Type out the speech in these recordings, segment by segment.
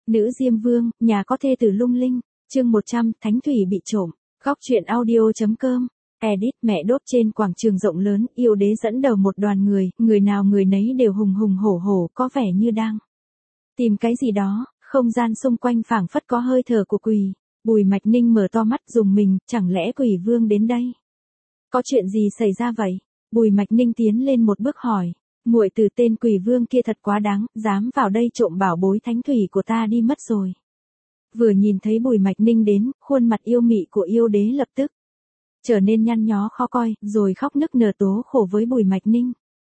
Nữ Diêm Vương, nhà có thê tử lung linh. Chương 100, Thánh Thủy bị trộm. Góc truyện audio.com. Edit. Mẹ đốt. Trên quảng trường rộng lớn, yêu đế dẫn đầu một đoàn người nào người nấy đều hùng hùng hổ hổ, có vẻ như đang tìm cái gì đó. Không gian xung quanh phảng phất có hơi thở của quỷ. Bùi Mạch Ninh mở to mắt rùng mình, chẳng lẽ Quỷ Vương đến đây? Có chuyện gì xảy ra vậy? Bùi Mạch Ninh tiến lên một bước hỏi. Muội từ tên Quỷ Vương kia thật quá đáng, dám vào đây trộm bảo bối thánh thủy của ta đi mất rồi. Vừa nhìn thấy Bùi Mạch Ninh đến, khuôn mặt yêu mị của yêu đế lập tức trở nên nhăn nhó khó coi, rồi khóc nức nở tố khổ với Bùi Mạch Ninh.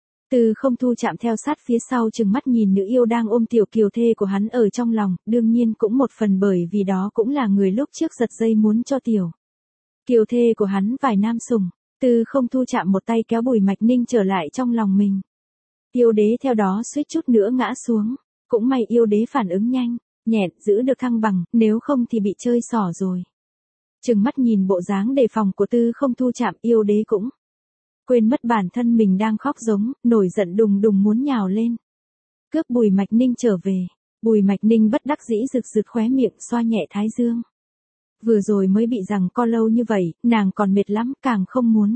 Từ Không Thu chạm theo sát phía sau chừng mắt nhìn nữ yêu đang ôm tiểu kiều thê của hắn ở trong lòng, đương nhiên cũng một phần bởi vì đó cũng là người lúc trước giật dây muốn cho tiểu kiều thê của hắn vài nam sủng. Từ Không Thu chạm một tay kéo Bùi Mạch Ninh trở lại trong lòng mình. Yêu đế theo đó suýt chút nữa ngã xuống, cũng may yêu đế phản ứng nhanh, nhẹn giữ được thăng bằng, nếu không thì bị chơi xỏ rồi. Chừng mắt nhìn bộ dáng đề phòng của Tư Không Thu chạm, yêu đế cũng quên mất bản thân mình đang khóc giống, nổi giận đùng đùng muốn nhào lên cướp Bùi Mạch Ninh trở về. Bùi Mạch Ninh bất đắc dĩ rực rực khóe miệng, xoa nhẹ thái dương. Vừa rồi mới bị giằng co lâu như vậy, nàng còn mệt lắm, càng không muốn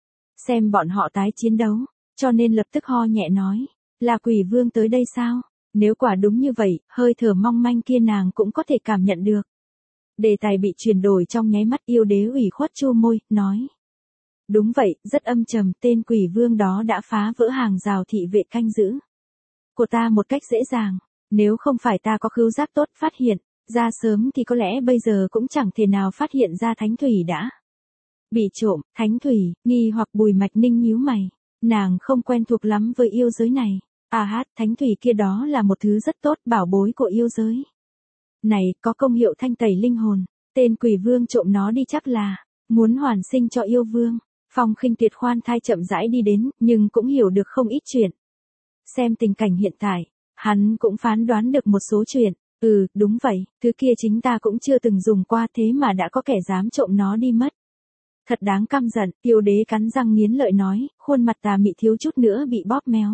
xem bọn họ tái chiến đấu, cho nên lập tức ho nhẹ nói, là Quỷ Vương tới đây sao? Nếu quả đúng như vậy, hơi thở mong manh kia nàng cũng có thể cảm nhận được. Đề tài bị chuyển đổi trong nháy mắt, yêu đế ủy khuất chu môi, nói. Đúng vậy, rất âm trầm, tên Quỷ Vương đó đã phá vỡ hàng rào thị vệ canh giữ của ta một cách dễ dàng. Nếu không phải ta có khứu giác tốt phát hiện ra sớm thì có lẽ bây giờ cũng chẳng thể nào phát hiện ra thánh thủy đã bị trộm. Thánh thủy, nghi hoặc Bùi Mạch Ninh nhíu mày. Nàng không quen thuộc lắm với yêu giới này. Thánh thủy kia đó là một thứ rất tốt, bảo bối của yêu giới này, có công hiệu thanh tẩy linh hồn. Tên Quỷ Vương trộm nó đi chắc là muốn hoàn sinh cho yêu vương. Phong Khinh Tuyệt khoan thai chậm rãi đi đến, nhưng cũng hiểu được không ít chuyện. Xem tình cảnh hiện tại, hắn cũng phán đoán được một số chuyện. Đúng vậy, thứ kia chính ta cũng chưa từng dùng qua, thế mà đã có kẻ dám trộm nó đi mất. Thật đáng căm giận. Yêu đế cắn răng nghiến lợi nói, khuôn mặt tà mị thiếu chút nữa bị bóp méo.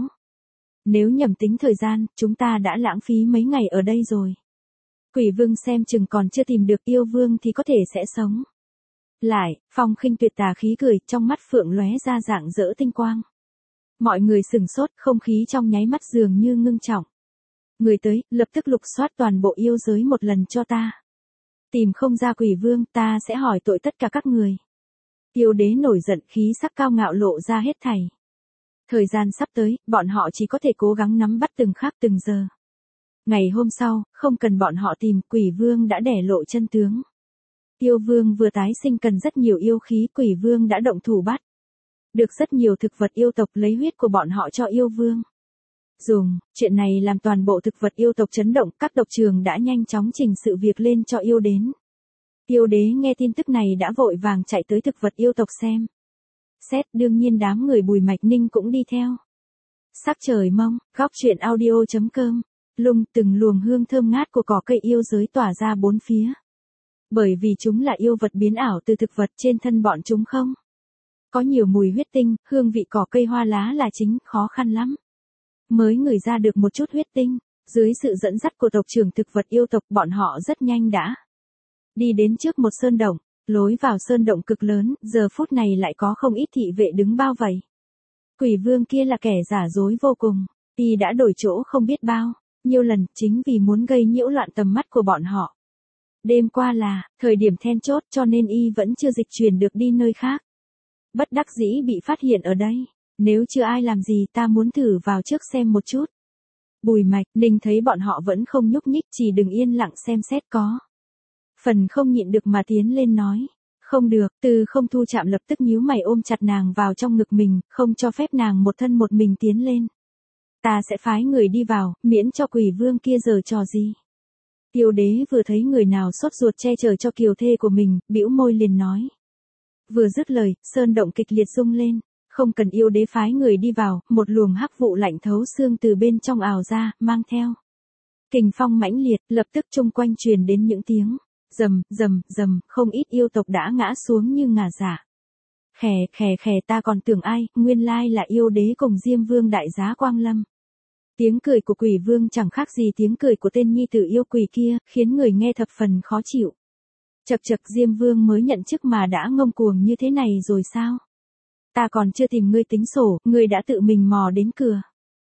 Nếu nhầm tính thời gian, chúng ta đã lãng phí mấy ngày ở đây rồi. Quỷ Vương xem chừng còn chưa tìm được yêu vương thì có thể sẽ sống lại. Phong Khinh Tuyệt tà khí cười, trong mắt phượng lóe ra rạng rỡ tinh quang. Mọi người sừng sốt, không khí trong nháy mắt dường như ngưng trọng. Người tới, lập tức lục soát toàn bộ yêu giới một lần cho ta. Tìm không ra Quỷ Vương, ta sẽ hỏi tội tất cả các người. Yêu đế nổi giận, khí sắc cao ngạo lộ ra hết thảy. Thời gian sắp tới, bọn họ chỉ có thể cố gắng nắm bắt từng khắc từng giờ. Ngày hôm sau, không cần bọn họ tìm, Quỷ Vương đã đẻ lộ chân tướng. Yêu vương vừa tái sinh cần rất nhiều yêu khí, Quỷ Vương đã động thủ bắt được rất nhiều thực vật yêu tộc, lấy huyết của bọn họ cho yêu vương dùng. Chuyện này làm toàn bộ thực vật yêu tộc chấn động, các tộc trưởng đã nhanh chóng trình sự việc lên cho yêu đến. Yêu đế nghe tin tức này đã vội vàng chạy tới thực vật yêu tộc xem xét, đương nhiên đám người Bùi Mạch Ninh cũng đi theo. Sắc trời mông. Góc truyện audio.com. Từng luồng hương thơm ngát của cỏ cây yêu giới tỏa ra bốn phía. Bởi vì chúng là yêu vật biến ảo từ thực vật, trên thân bọn chúng không có nhiều mùi huyết tinh, hương vị cỏ cây hoa lá là chính, khó khăn lắm mới ngửi ra được một chút huyết tinh. Dưới sự dẫn dắt của tộc trưởng thực vật yêu tộc, bọn họ rất nhanh đã đi đến trước một sơn động. Lối vào sơn động cực lớn, giờ phút này lại có không ít thị vệ đứng bao vây. Quỷ Vương kia là kẻ giả dối vô cùng, y đã đổi chỗ không biết bao nhiêu lần, chính vì muốn gây nhiễu loạn tầm mắt của bọn họ. Đêm qua là thời điểm then chốt, cho nên y vẫn chưa dịch chuyển được đi nơi khác. Bất đắc dĩ bị phát hiện ở đây. Nếu chưa ai làm gì, ta muốn thử vào trước xem một chút. Bùi Mạch Ninh thấy bọn họ vẫn không nhúc nhích, chỉ đừng yên lặng xem xét, có phần không nhịn được mà tiến lên nói. Không được. Từ Không Thu chạm lập tức nhíu mày, ôm chặt nàng vào trong ngực mình, không cho phép nàng một thân một mình tiến lên. Ta sẽ phái người đi vào, miễn cho Quỷ Vương kia giở trò gì. Yêu đế vừa thấy người nào sốt ruột che chở cho kiều thê của mình, bĩu môi liền nói. Vừa dứt lời, sơn động kịch liệt rung lên. Không cần yêu đế phái người đi vào, một luồng hắc vụ lạnh thấu xương từ bên trong ào ra, mang theo kình phong mãnh liệt, lập tức chung quanh truyền đến những tiếng rầm rầm rầm, không ít yêu tộc đã ngã xuống như ngả giả. Khè, ta còn tưởng ai, nguyên lai là yêu đế cùng Diêm Vương đại giá Quang Lâm. Tiếng cười của quỷ vương chẳng khác gì tiếng cười của tên nhi tử yêu quỷ kia, khiến người nghe thập phần khó chịu. Chậc chậc, Diêm Vương mới nhận chức mà đã ngông cuồng như thế này rồi sao? Ta còn chưa tìm ngươi tính sổ, ngươi đã tự mình mò đến cửa.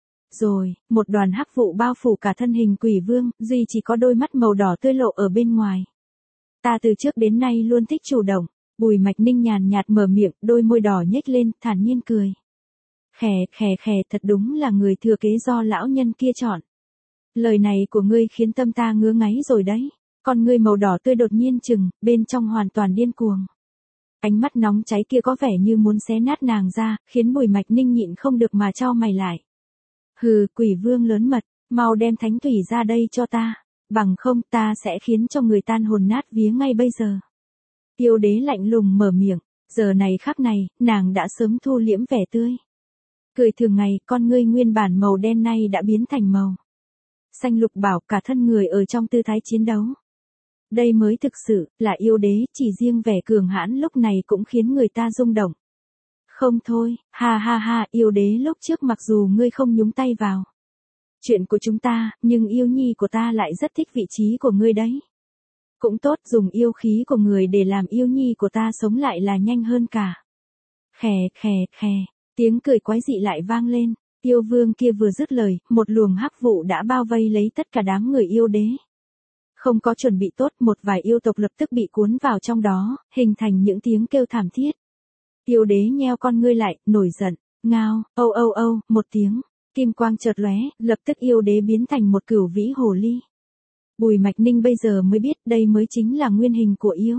Rồi, một đoàn hắc vụ bao phủ cả thân hình quỷ vương, duy chỉ có đôi mắt màu đỏ tươi lộ ở bên ngoài. Ta từ trước đến nay luôn thích chủ động. Bùi Mạch Ninh nhàn nhạt mở miệng, đôi môi đỏ nhếch lên, thản nhiên cười. Khè khè khè, thật đúng là người thừa kế do lão nhân kia chọn. Lời này của ngươi khiến tâm ta ngứa ngáy rồi đấy. Con ngươi màu đỏ tươi đột nhiên chừng, bên trong hoàn toàn điên cuồng. Ánh mắt nóng cháy kia có vẻ như muốn xé nát nàng ra, khiến Bùi Mạch Ninh nhịn không được mà chau mày lại. Hừ, quỷ vương lớn mật, mau đem thánh thủy ra đây cho ta, bằng không ta sẽ khiến cho người tan hồn nát vía ngay bây giờ. Yêu đế lạnh lùng mở miệng, giờ này khắc này, nàng đã sớm thu liễm vẻ tươi. Cười thường ngày, con ngươi nguyên bản màu đen nay đã biến thành màu xanh lục bảo, cả thân người ở trong tư thái chiến đấu. Đây mới thực sự là yêu đế, chỉ riêng vẻ cường hãn lúc này cũng khiến người ta rung động. Không thôi, ha ha ha, yêu đế lúc trước mặc dù ngươi không nhúng tay vào chuyện của chúng ta, nhưng yêu nhi của ta lại rất thích vị trí của ngươi đấy. Cũng tốt, dùng yêu khí của người để làm yêu nhi của ta sống lại là nhanh hơn cả. Khè khè khè, tiếng cười quái dị lại vang lên. Yêu vương kia vừa dứt lời, một luồng hắc vụ đã bao vây lấy tất cả đám người yêu đế. Không có chuẩn bị tốt, một vài yêu tộc lập tức bị cuốn vào trong đó, hình thành những tiếng kêu thảm thiết. Yêu đế nheo con ngươi lại, nổi giận, ngao, âu âu âu, một tiếng, kim quang chợt lóe, lập tức yêu đế biến thành một cửu vĩ hồ ly. Bùi Mạch Ninh bây giờ mới biết đây mới chính là nguyên hình của yêu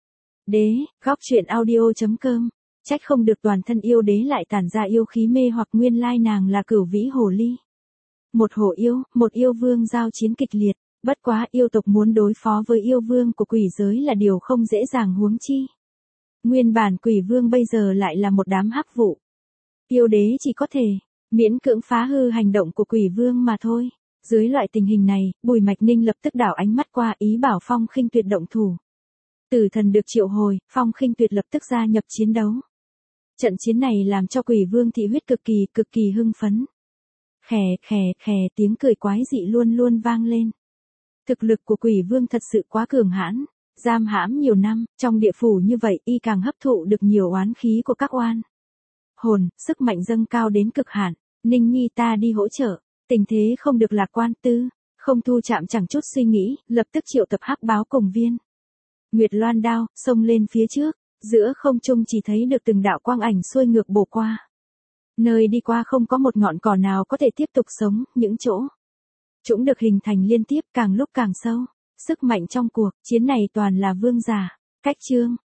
đế. Góc truyện audio.com. Trách không được toàn thân yêu đế lại tản ra yêu khí mê hoặc, nguyên lai nàng là cửu vĩ hồ ly. Một hổ yêu, một yêu vương giao chiến kịch liệt, bất quá yêu tộc muốn đối phó với yêu vương của quỷ giới là điều không dễ dàng, huống chi. Nguyên bản quỷ vương bây giờ lại là một đám hắc vụ. Yêu đế chỉ có thể miễn cưỡng phá hư hành động của quỷ vương mà thôi. Dưới loại tình hình này, Bùi Mạch Ninh lập tức đảo ánh mắt qua, ý bảo Phong Khinh Tuyệt động thủ. Tử thần được triệu hồi, Phong Khinh Tuyệt lập tức gia nhập chiến đấu. Trận chiến này làm cho quỷ vương thị huyết cực kỳ hưng phấn. Khè khè khè, tiếng cười quái dị luôn luôn vang lên. Thực lực của quỷ vương thật sự quá cường hãn, giam hãm nhiều năm, trong địa phủ như vậy y càng hấp thụ được nhiều oán khí của các oan hồn, sức mạnh dâng cao đến cực hạn. Ninh nhi, ta đi hỗ trợ. Tình thế không được lạc quan, Tư không thu chạm chẳng chút suy nghĩ, lập tức triệu tập hắc báo cùng viên Nguyệt Loan đao, xông lên phía trước. Giữa không trung chỉ thấy được từng đạo quang ảnh xuôi ngược bổ qua. Nơi đi qua không có một ngọn cỏ nào có thể tiếp tục sống, những chỗ chúng được hình thành liên tiếp càng lúc càng sâu. Sức mạnh trong cuộc chiến này toàn là vương giả. Cách chương